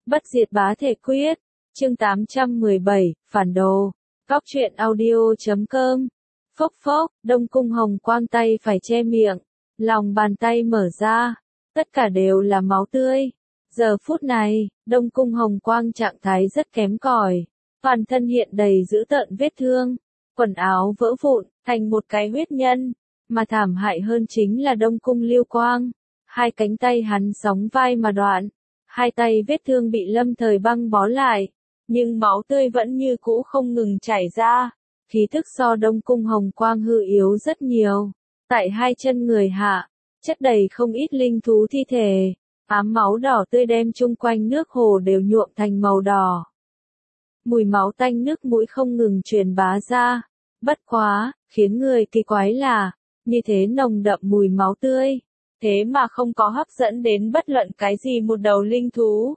Bất diệt bá thể quyết, chương 817, phản đồ, góc truyện audio.com. Phốc phốc, Đông Cung Hồng Quang tay phải che miệng, lòng bàn tay mở ra, tất cả đều là máu tươi. Giờ phút này, Đông Cung Hồng Quang trạng thái rất kém cỏi, toàn thân hiện đầy dữ tợn vết thương, quần áo vỡ vụn, thành một cái huyết nhân, mà thảm hại hơn chính là Đông Cung Liêu Quang, hai cánh tay hắn sóng vai mà đoạn. Hai tay vết thương bị lâm thời băng bó lại, nhưng máu tươi vẫn như cũ không ngừng chảy ra, khí thức so Đông Cung Hồng Quang hư yếu rất nhiều. Tại hai chân người hạ, chất đầy không ít linh thú thi thể, ám máu đỏ tươi đem chung quanh nước hồ đều nhuộm thành màu đỏ. Mùi máu tanh nước mũi không ngừng truyền bá ra, bất quá, khiến người kỳ quái là, như thế nồng đậm mùi máu tươi. Thế mà không có hấp dẫn đến bất luận cái gì một đầu linh thú.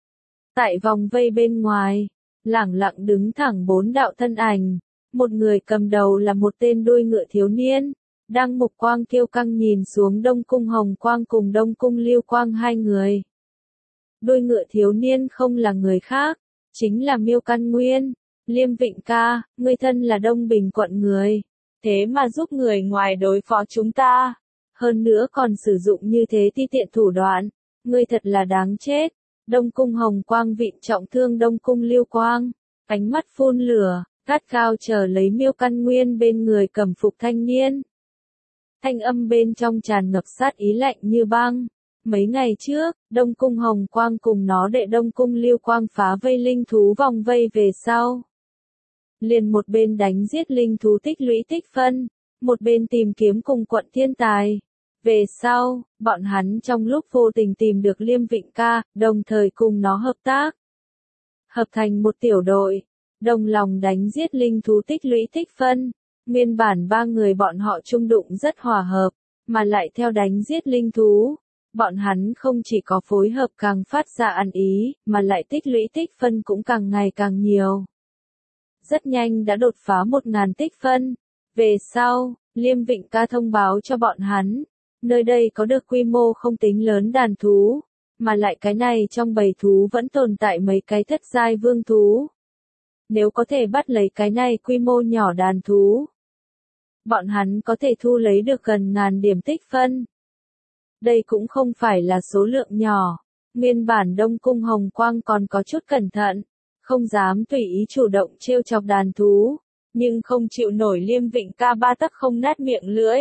Tại vòng vây bên ngoài, lẳng lặng đứng thẳng bốn đạo thân ảnh, một người cầm đầu là một tên đuôi ngựa thiếu niên, đang mục quang kiêu căng nhìn xuống Đông Cung Hồng Quang cùng Đông Cung Liêu Quang hai người. Đuôi ngựa thiếu niên không là người khác, chính là Miêu Căn Nguyên. Liêm Vịnh ca, ngươi thân là Đông Bình quận người, thế mà giúp người ngoài đối phó chúng ta. Hơn nữa còn sử dụng như thế ti tiện thủ đoạn, ngươi thật là đáng chết. Đông Cung Hồng Quang vịn trọng thương Đông Cung Liêu Quang, ánh mắt phun lửa, gắt gao chờ lấy Miêu Căn Nguyên bên người cầm phục thanh niên. Thanh âm bên trong tràn ngập sát ý lạnh như băng. Mấy ngày trước, Đông Cung Hồng Quang cùng nó đệ Đông Cung Liêu Quang phá vây linh thú vòng vây về sau. Liền một bên đánh giết linh thú tích lũy tích phân, một bên tìm kiếm cùng quận thiên tài. Về sau, bọn hắn trong lúc vô tình tìm được Liêm Vịnh ca, đồng thời cùng nó hợp tác. Hợp thành một tiểu đội, đồng lòng đánh giết linh thú tích lũy tích phân. Nguyên bản ba người bọn họ chung đụng rất hòa hợp, mà lại theo đánh giết linh thú. Bọn hắn không chỉ có phối hợp càng phát ra ăn ý, mà lại tích lũy tích phân cũng càng ngày càng nhiều. Rất nhanh đã đột phá 1000 tích phân. Về sau, Liêm Vịnh ca thông báo cho bọn hắn. Nơi đây có được quy mô không tính lớn đàn thú, mà lại cái này trong bầy thú vẫn tồn tại mấy cái thất giai vương thú. Nếu có thể bắt lấy cái này quy mô nhỏ đàn thú, bọn hắn có thể thu lấy được gần 1000 điểm tích phân. Đây cũng không phải là số lượng nhỏ, nguyên bản Đông Cung Hồng Quang còn có chút cẩn thận, không dám tùy ý chủ động trêu chọc đàn thú, nhưng không chịu nổi Liêm Vịnh ca ba tấc không nát miệng lưỡi.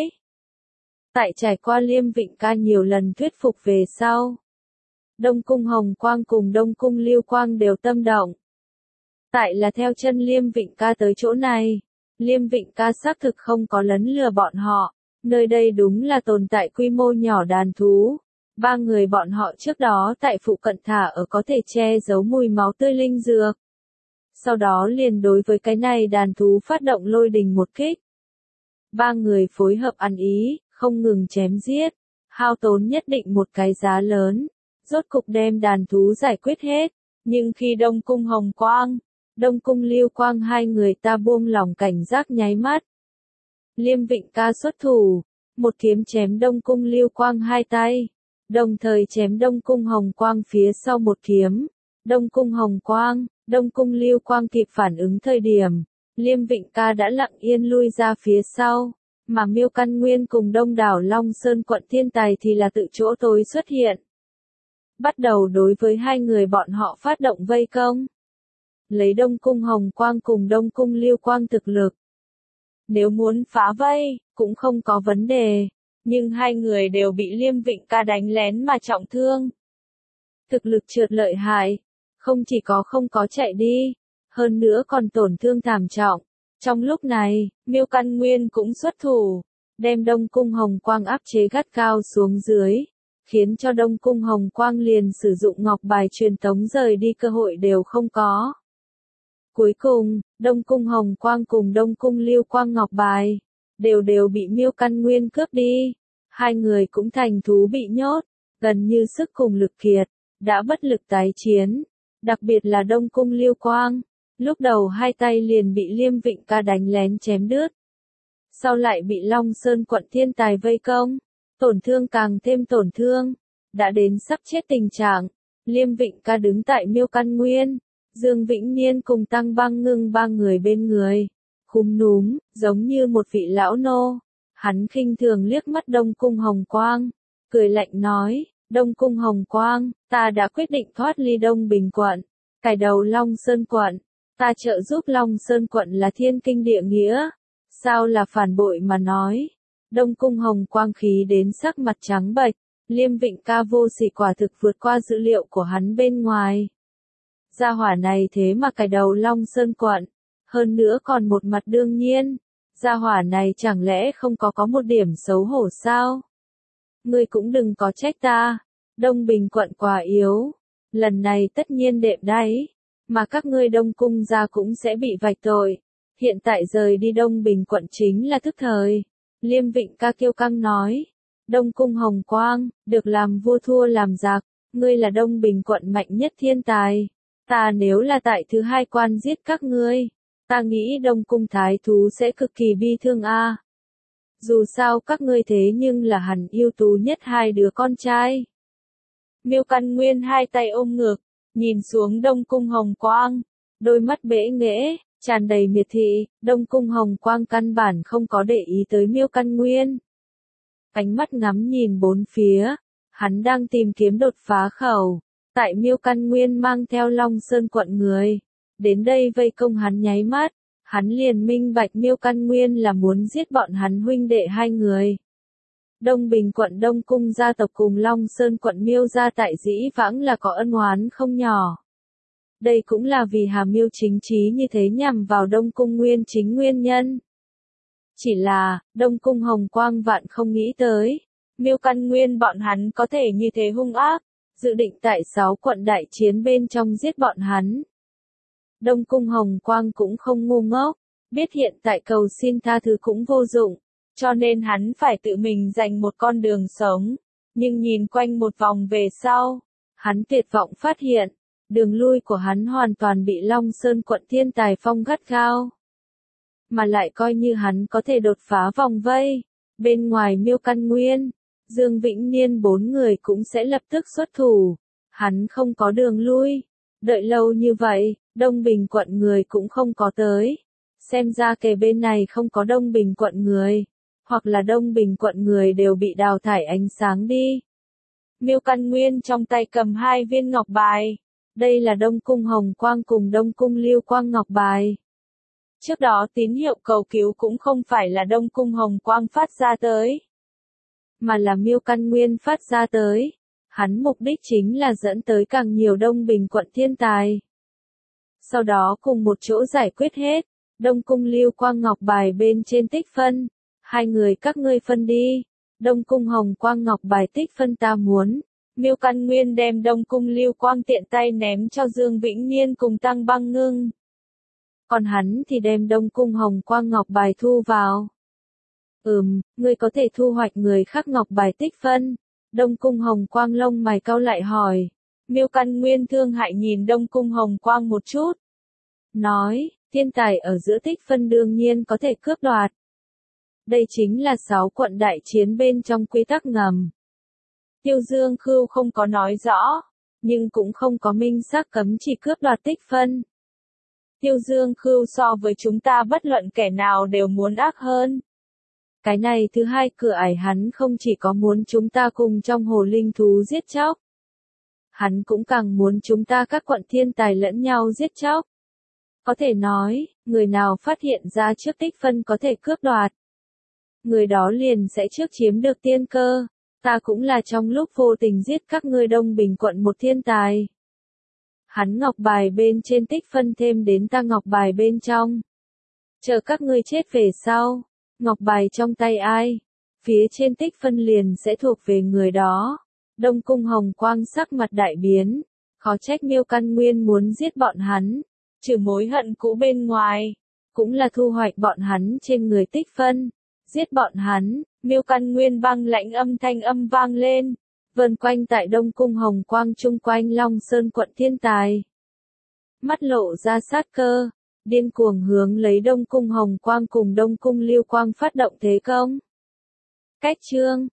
Tại trải qua Liêm Vịnh ca nhiều lần thuyết phục về sau, Đông Cung Hồng Quang cùng Đông Cung Liêu Quang đều tâm động. Tại là theo chân Liêm Vịnh ca tới chỗ này, Liêm Vịnh ca xác thực không có lấn lừa bọn họ, nơi đây đúng là tồn tại quy mô nhỏ đàn thú. Ba người bọn họ trước đó tại phụ cận thả ở có thể che giấu mùi máu tươi linh dược. Sau đó liền đối với cái này đàn thú phát động lôi đình một kích. Ba người phối hợp ăn ý, không ngừng chém giết, hao tốn nhất định một cái giá lớn, rốt cục đem đàn thú giải quyết hết. Nhưng khi Đông Cung Hồng Quang, Đông Cung Liêu Quang hai người ta buông lỏng cảnh giác nháy mắt. Liêm Vịnh ca xuất thủ, một kiếm chém Đông Cung Liêu Quang hai tay, đồng thời chém Đông Cung Hồng Quang phía sau một kiếm. Đông Cung Hồng Quang, Đông Cung Liêu Quang kịp phản ứng thời điểm, Liêm Vịnh ca đã lặng yên lui ra phía sau. Mà Miêu Căn Nguyên cùng đông đảo Long Sơn quận thiên tài thì là tự chỗ tối xuất hiện. Bắt đầu đối với hai người bọn họ phát động vây công. Lấy Đông Cung Hồng Quang cùng Đông Cung Liêu Quang thực lực. Nếu muốn phá vây, cũng không có vấn đề. Nhưng hai người đều bị Liêm Vịnh ca đánh lén mà trọng thương. Thực lực trượt lợi hại. Không chỉ có không có chạy đi, hơn nữa còn tổn thương thảm trọng. Trong lúc này, Miêu Căn Nguyên cũng xuất thủ, đem Đông Cung Hồng Quang áp chế gắt cao xuống dưới, khiến cho Đông Cung Hồng Quang liền sử dụng ngọc bài truyền tống rời đi cơ hội đều không có. Cuối cùng, Đông Cung Hồng Quang cùng Đông Cung Liêu Quang ngọc bài, đều bị Miêu Căn Nguyên cướp đi. Hai người cũng thành thú bị nhốt, gần như sức cùng lực kiệt, đã bất lực tái chiến, đặc biệt là Đông Cung Liêu Quang. Lúc đầu hai tay liền bị Liêm Vịnh ca đánh lén chém đứt. Sau lại bị Long Sơn quận thiên tài vây công. Tổn thương càng thêm tổn thương. Đã đến sắp chết tình trạng. Liêm Vịnh Ca đứng tại Miêu Căn Nguyên, Dương Vĩnh Niên cùng Tăng Băng Ngưng ba người bên người, khúm núm, giống như một vị lão nô. Hắn khinh thường liếc mắt Đông Cung Hồng Quang, cười lạnh nói, Đông Cung Hồng Quang, ta đã quyết định thoát ly Đông Bình quận, cải đầu Long Sơn quận, ta trợ giúp Long Sơn quận là thiên kinh địa nghĩa, sao là phản bội mà nói. Đông Cung Hồng Quang khí đến sắc mặt trắng bệch, Liêm Vịnh Ca vô sỉ quả thực vượt qua dữ liệu của hắn bên ngoài. Gia hỏa này thế mà cải đầu Long Sơn quận, hơn nữa còn một mặt đương nhiên, gia hỏa này chẳng lẽ không có một điểm xấu hổ sao? Ngươi cũng đừng có trách ta, Đông Bình quận quá yếu, lần này tất nhiên đệm đáy, mà các ngươi Đông Cung gia cũng sẽ bị vạch tội, hiện tại rời đi Đông Bình quận chính là thức thời. Liêm Vịnh Ca kiêu căng nói, Đông Cung Hồng Quang, được làm vua thua làm giặc, ngươi là Đông Bình quận mạnh nhất thiên tài, ta nếu là tại thứ hai quan giết các ngươi, ta nghĩ Đông Cung thái thú sẽ cực kỳ bi thương a. Dù sao các ngươi thế nhưng là hẳn ưu tú nhất hai đứa con trai. Miêu Căn Nguyên hai tay ôm ngực, nhìn xuống Đông Cung Hồng Quang, đôi mắt bẽ nghễ, tràn đầy miệt thị. Đông Cung Hồng Quang căn bản không có để ý tới Miêu Căn Nguyên. Ánh mắt ngắm nhìn bốn phía, hắn đang tìm kiếm đột phá khẩu. Tại Miêu Căn Nguyên mang theo Long Sơn quận người, đến đây vây công hắn nháy mắt, hắn liền minh bạch Miêu Căn Nguyên là muốn giết bọn hắn huynh đệ hai người. Đông Bình quận Đông Cung gia tộc cùng Long Sơn quận Miêu gia tại dĩ vãng là có ân oán không nhỏ. Đây cũng là vì Hà Miêu chính trí như thế nhằm vào Đông Cung Nguyên chính nguyên nhân. Chỉ là, Đông Cung Hồng Quang vạn không nghĩ tới, Miêu Căn Nguyên bọn hắn có thể như thế hung ác, dự định tại 6 quận đại chiến bên trong giết bọn hắn. Đông Cung Hồng Quang cũng không ngu ngốc, biết hiện tại cầu xin tha thứ cũng vô dụng, cho nên hắn phải tự mình giành một con đường sống. Nhưng nhìn quanh một vòng về sau, hắn tuyệt vọng phát hiện, đường lui của hắn hoàn toàn bị Long Sơn quận thiên tài phong gắt gao. Mà lại coi như hắn có thể đột phá vòng vây, bên ngoài Miêu Căn Nguyên, Dương Vĩnh Niên 4 người cũng sẽ lập tức xuất thủ. Hắn không có đường lui. Đợi lâu như vậy, Đông Bình quận người cũng không có tới. Xem ra kề bên này không có Đông Bình quận người. Hoặc là Đông Bình quận người đều bị đào thải ánh sáng đi. Miêu Căn Nguyên trong tay cầm 2 viên ngọc bài. Đây là Đông Cung Hồng Quang cùng Đông Cung Lưu Quang ngọc bài. Trước đó tín hiệu cầu cứu cũng không phải là Đông Cung Hồng Quang phát ra tới, mà là Miêu Căn Nguyên phát ra tới. Hắn mục đích chính là dẫn tới càng nhiều Đông Bình quận thiên tài. Sau đó cùng một chỗ giải quyết hết. Đông Cung Lưu Quang ngọc bài bên trên tích phân. 2 người các ngươi phân đi. Đông Cung Hồng Quang ngọc bài tích phân ta muốn. Miêu Căn Nguyên đem Đông Cung Lưu Quang tiện tay ném cho Dương Vĩnh Niên cùng Tăng Băng Ngưng. Còn hắn thì đem Đông Cung Hồng Quang ngọc bài thu vào. Ngươi có thể thu hoạch người khác ngọc bài tích phân. Đông Cung Hồng Quang lông mày cau lại hỏi. Miêu Căn Nguyên thương hại nhìn Đông Cung Hồng Quang một chút. Nói, thiên tài ở giữa tích phân đương nhiên có thể cướp đoạt. Đây chính là 6 quận đại chiến bên trong quy tắc ngầm. Tiêu Dương Khưu không có nói rõ, nhưng cũng không có minh xác cấm chỉ cướp đoạt tích phân. Tiêu Dương Khưu so với chúng ta bất luận kẻ nào đều muốn ác hơn. Cái này thứ hai cửa ải hắn không chỉ có muốn chúng ta cùng trong hồ linh thú giết chóc. Hắn cũng càng muốn chúng ta các quận thiên tài lẫn nhau giết chóc. Có thể nói, người nào phát hiện ra trước tích phân có thể cướp đoạt. Người đó liền sẽ trước chiếm được tiên cơ. Ta cũng là trong lúc vô tình giết các ngươi Đông Bình quận một thiên tài. Hắn ngọc bài bên trên tích phân thêm đến ta ngọc bài bên trong. Chờ các ngươi chết về sau, ngọc bài trong tay ai, phía trên tích phân liền sẽ thuộc về người đó. Đông Cung Hồng Quang sắc mặt đại biến, khó trách Miêu Căn Nguyên muốn giết bọn hắn, trừ mối hận cũ bên ngoài, cũng là thu hoạch bọn hắn trên người tích phân. Giết bọn hắn, Miêu Căn Nguyên băng lãnh âm thanh âm vang lên, vần quanh tại Đông Cung Hồng Quang chung quanh Long Sơn quận thiên tài. Mắt lộ ra sát cơ, điên cuồng hướng lấy Đông Cung Hồng Quang cùng Đông Cung Lưu Quang phát động thế công. Cách chương